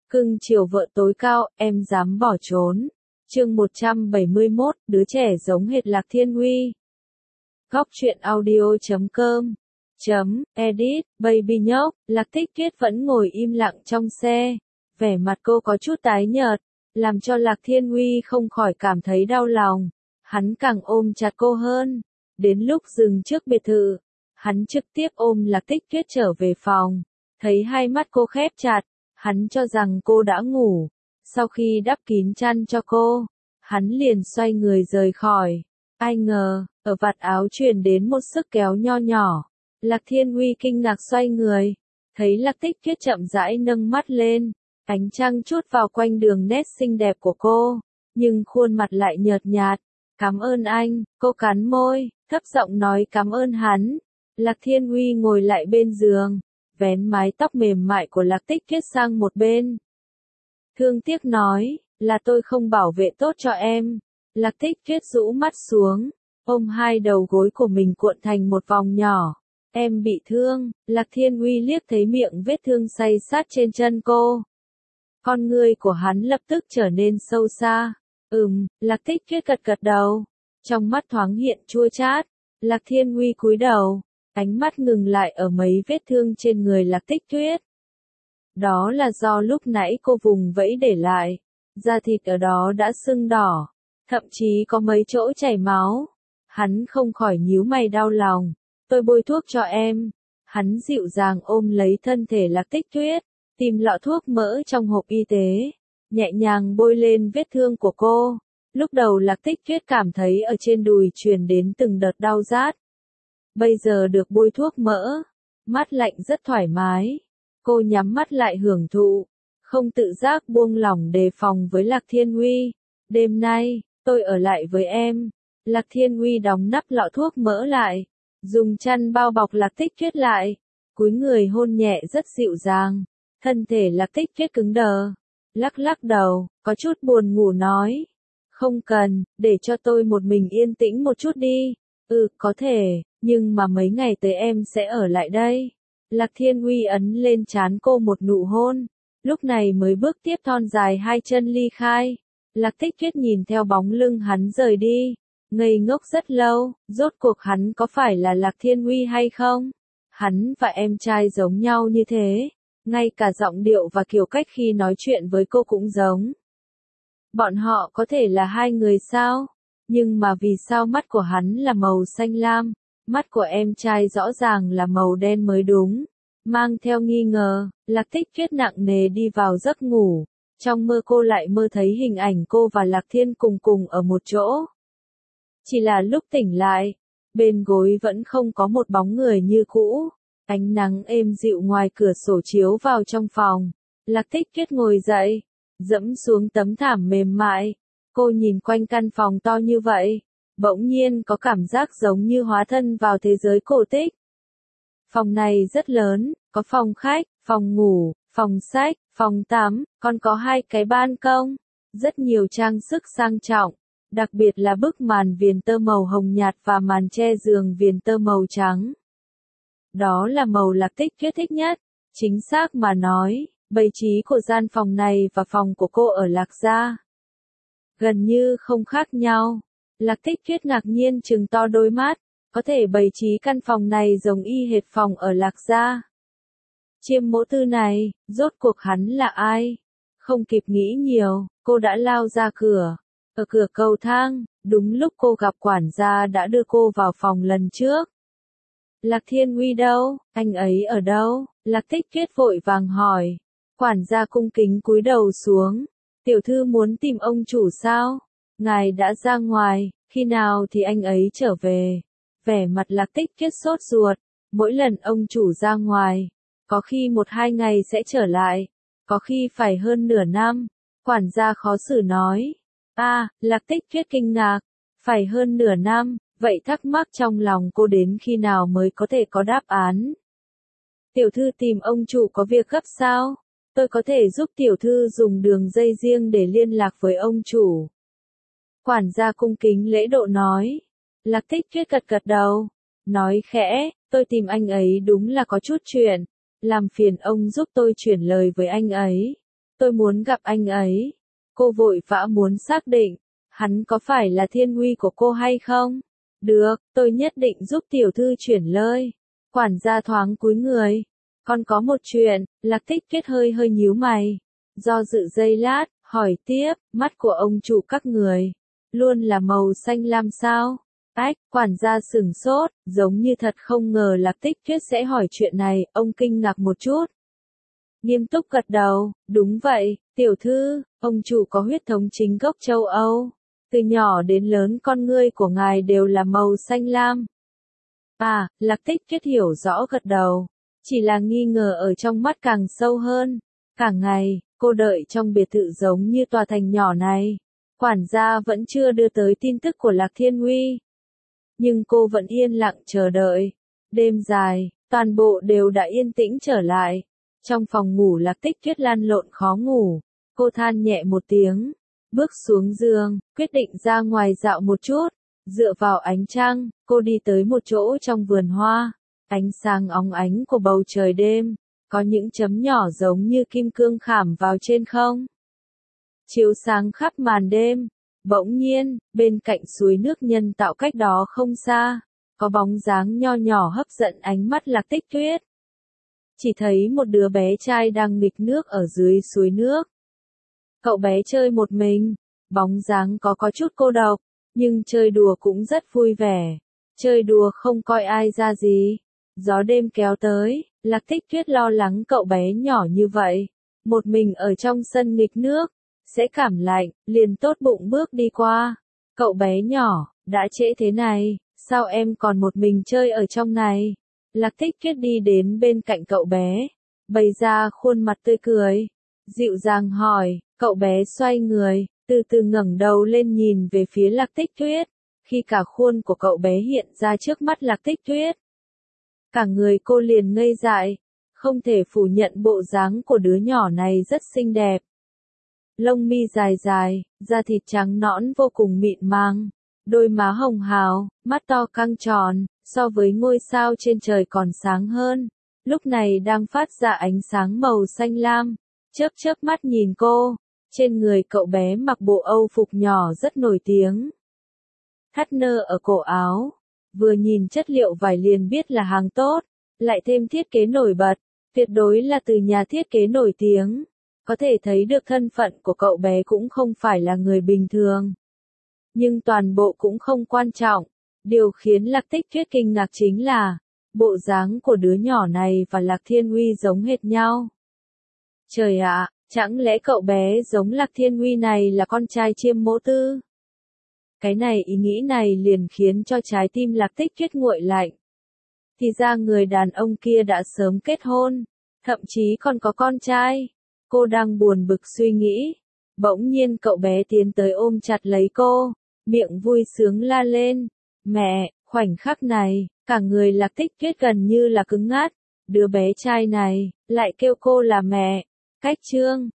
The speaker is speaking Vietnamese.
Cưng chiều vợ tối cao, em dám bỏ trốn. Chương 171, đứa trẻ giống hệt Lạc Thiên Huy. Góc truyện audio.com Edit, Baby nhóc, Lạc Tích Tuyết vẫn ngồi im lặng trong xe. Vẻ mặt cô có chút tái nhợt, làm cho Lạc Thiên Huy không khỏi cảm thấy đau lòng. Hắn càng ôm chặt cô hơn. Đến lúc dừng trước biệt thự, hắn trực tiếp ôm Lạc Tích Tuyết trở về phòng. Thấy hai mắt cô khép chặt, hắn cho rằng cô đã ngủ. Sau khi đắp kín chăn cho cô, hắn liền xoay người rời khỏi. Ai ngờ, ở vạt áo truyền đến một sức kéo nho nhỏ. Lạc Thiên Huy kinh ngạc xoay người, thấy Lạc Tích Tuyết chậm rãi nâng mắt lên, ánh trăng chút vào quanh đường nét xinh đẹp của cô, nhưng khuôn mặt lại nhợt nhạt. Cảm ơn anh, cô cắn môi, thấp giọng nói cảm ơn hắn. Lạc Thiên Huy ngồi lại bên giường, vén mái tóc mềm mại của Lạc Tích Tuyết sang một bên. Thương tiếc nói, là tôi không bảo vệ tốt cho em. Lạc Tích Tuyết rũ mắt xuống, ôm hai đầu gối của mình cuộn thành một vòng nhỏ. Em bị thương. Lạc Thiên Huy liếc thấy miệng vết thương say sát trên chân cô. Con ngươi của hắn lập tức trở nên sâu xa. Lạc Tích Tuyết gật gật đầu. Trong mắt thoáng hiện chua chát. Lạc Thiên Huy cúi đầu, ánh mắt ngừng lại ở mấy vết thương trên người Lạc Tích Tuyết. Đó là do lúc nãy cô vùng vẫy để lại. Da thịt ở đó đã sưng đỏ, thậm chí có mấy chỗ chảy máu. Hắn không khỏi nhíu mày đau lòng. Tôi bôi thuốc cho em. Hắn dịu dàng ôm lấy thân thể Lạc Tích Tuyết, tìm lọ thuốc mỡ trong hộp y tế, nhẹ nhàng bôi lên vết thương của cô. Lúc đầu Lạc Tích Tuyết cảm thấy ở trên đùi truyền đến từng đợt đau rát. Bây giờ được bôi thuốc mỡ, mát lạnh rất thoải mái. Cô nhắm mắt lại hưởng thụ, không tự giác buông lỏng đề phòng với Lạc Thiên Huy. Đêm nay, tôi ở lại với em. Lạc Thiên Huy đóng nắp lọ thuốc mỡ lại, dùng chăn bao bọc Lạc Tích Tuyết lại, cúi người hôn nhẹ rất dịu dàng. Thân thể Lạc Tích Tuyết cứng đờ, lắc lắc đầu, có chút buồn ngủ nói. Không cần, để cho tôi một mình yên tĩnh một chút đi. Có thể, nhưng mà mấy ngày tới em sẽ ở lại đây. Lạc Thiên Huy ấn lên trán cô một nụ hôn, lúc này mới bước tiếp thon dài hai chân ly khai. Lạc Tích Tuyết nhìn theo bóng lưng hắn rời đi, ngây ngốc rất lâu, rốt cuộc hắn có phải là Lạc Thiên Huy hay không? Hắn và em trai giống nhau như thế, ngay cả giọng điệu và kiểu cách khi nói chuyện với cô cũng giống. Bọn họ có thể là hai người sao? Nhưng mà vì sao mắt của hắn là màu xanh lam, mắt của em trai rõ ràng là màu đen mới đúng? Mang theo nghi ngờ, Lạc Tích Tuyết nặng nề đi vào giấc ngủ. Trong mơ cô lại mơ thấy hình ảnh cô và Lạc Thiên cùng ở một chỗ. Chỉ là lúc tỉnh lại, bên gối vẫn không có một bóng người như cũ. Ánh nắng êm dịu ngoài cửa sổ chiếu vào trong phòng. Lạc Tích Tuyết ngồi dậy, dẫm xuống tấm thảm mềm mại. Cô nhìn quanh căn phòng to như vậy, bỗng nhiên có cảm giác giống như hóa thân vào thế giới cổ tích. Phòng này rất lớn, có phòng khách, phòng ngủ, phòng sách, phòng tắm, còn có hai cái ban công. Rất nhiều trang sức sang trọng, đặc biệt là bức màn viền tơ màu hồng nhạt và màn che giường viền tơ màu trắng. Đó là màu Lạc Tích Tuyết thích nhất. Chính xác mà nói, bày trí của gian phòng này và phòng của cô ở Lạc gia gần như không khác nhau. Lạc Tích Tuyết ngạc nhiên trừng to đôi mắt, có thể bày trí căn phòng này giống y hệt phòng ở Lạc gia. Chiêm mẫu tư này, rốt cuộc hắn là ai? Không kịp nghĩ nhiều, cô đã lao ra cửa. Ở cửa cầu thang, đúng lúc cô gặp quản gia đã đưa cô vào phòng lần trước. Lạc Thiên Huy đâu? Anh ấy ở đâu? Lạc Tích Tuyết vội vàng hỏi. Quản gia cung kính cúi đầu xuống. Tiểu thư muốn tìm ông chủ sao? Ngài đã ra ngoài, khi nào thì anh ấy trở về? Vẻ mặt Lạc Tích Tuyết sốt ruột. Mỗi lần ông chủ ra ngoài, có khi 1-2 ngày sẽ trở lại, có khi phải hơn nửa năm. Quản gia khó xử nói. Lạc Tích Tuyết kinh ngạc. Phải hơn nửa năm, vậy thắc mắc trong lòng cô đến khi nào mới có thể có đáp án. Tiểu thư tìm ông chủ có việc gấp sao? Tôi có thể giúp tiểu thư dùng đường dây riêng để liên lạc với ông chủ. Quản gia cung kính lễ độ nói. Lạc Tích Tuyết gật gật đầu, nói khẽ, tôi tìm anh ấy đúng là có chút chuyện, làm phiền ông giúp tôi chuyển lời với anh ấy. tôi muốn gặp anh ấy. Cô vội vã muốn xác định, hắn có phải là thiên uy của cô hay không? Được, tôi nhất định giúp tiểu thư chuyển lời. Quản gia thoáng cúi người. Còn có một chuyện, Lạc Tích Tuyết hơi hơi nhíu mày. Do dự giây lát, hỏi tiếp, mắt của ông chủ các người, luôn là màu xanh lam sao? Ách, quản gia sửng sốt, giống như thật không ngờ Lạc Tích Tuyết sẽ hỏi chuyện này, ông kinh ngạc một chút. Nghiêm túc gật đầu, đúng vậy, tiểu thư, ông chủ có huyết thống chính gốc châu Âu. Từ nhỏ đến lớn con ngươi của ngài đều là màu xanh lam. À, Lạc Tích Tuyết hiểu rõ gật đầu. Chỉ là nghi ngờ ở trong mắt càng sâu hơn. Cả ngày, cô đợi trong biệt thự giống như tòa thành nhỏ này. Quản gia vẫn chưa đưa tới tin tức của Lạc Thiên Uy. Nhưng cô vẫn yên lặng chờ đợi. Đêm dài, toàn bộ đều đã yên tĩnh trở lại. Trong phòng ngủ Lạc Tích Tuyết lăn lộn khó ngủ. Cô than nhẹ một tiếng. Bước xuống giường, quyết định ra ngoài dạo một chút. Dựa vào ánh trăng, cô đi tới một chỗ trong vườn hoa. Ánh sáng óng ánh của bầu trời đêm, có những chấm nhỏ giống như kim cương khảm vào trên không. Chiếu sáng khắp màn đêm. Bỗng nhiên, bên cạnh suối nước nhân tạo cách đó không xa, có bóng dáng nho nhỏ hấp dẫn ánh mắt Lạc Tích Tuyết. Chỉ thấy một đứa bé trai đang nghịch nước ở dưới suối nước. Cậu bé chơi một mình, bóng dáng có chút cô độc, nhưng chơi đùa cũng rất vui vẻ. Chơi đùa không coi ai ra gì. Gió đêm kéo tới, Lạc Tích Tuyết lo lắng cậu bé nhỏ như vậy, một mình ở trong sân nghịch nước, sẽ cảm lạnh, liền tốt bụng bước đi qua. Cậu bé nhỏ, đã trễ thế này, sao em còn một mình chơi ở trong này? Lạc Tích Tuyết đi đến bên cạnh cậu bé, bày ra khuôn mặt tươi cười, dịu dàng hỏi, cậu bé xoay người, từ từ ngẩng đầu lên nhìn về phía Lạc Tích Tuyết, khi cả khuôn của cậu bé hiện ra trước mắt Lạc Tích Tuyết. Cả người cô liền ngây dại, không thể phủ nhận bộ dáng của đứa nhỏ này rất xinh đẹp. Lông mi dài dài, da thịt trắng nõn vô cùng mịn màng, đôi má hồng hào, mắt to căng tròn, so với ngôi sao trên trời còn sáng hơn. Lúc này đang phát ra ánh sáng màu xanh lam, chớp chớp mắt nhìn cô. Trên người cậu bé mặc bộ âu phục nhỏ rất nổi tiếng. Thắt nơ ở cổ áo, vừa nhìn chất liệu vải liền biết là hàng tốt, lại thêm thiết kế nổi bật, tuyệt đối là từ nhà thiết kế nổi tiếng. Có thể thấy được thân phận của cậu bé cũng không phải là người bình thường. Nhưng toàn bộ cũng không quan trọng. Điều khiến Lạc Tích Tuyết kinh ngạc chính là, bộ dáng của đứa nhỏ này và Lạc Thiên Uy giống hệt nhau. Trời ạ, chẳng lẽ cậu bé giống Lạc Thiên Uy này là con trai Chiêm Mỗ Tư? Cái này ý nghĩ này liền khiến cho trái tim Lạc Tích Tuyết nguội lạnh. Thì ra người đàn ông kia đã sớm kết hôn, thậm chí còn có con trai. Cô đang buồn bực suy nghĩ. Bỗng nhiên cậu bé tiến tới ôm chặt lấy cô, miệng vui sướng la lên. Mẹ, khoảnh khắc này, cả người Lạc Tích Tuyết gần như là cứng ngắt. Đứa bé trai này, lại kêu cô là mẹ. Cách chương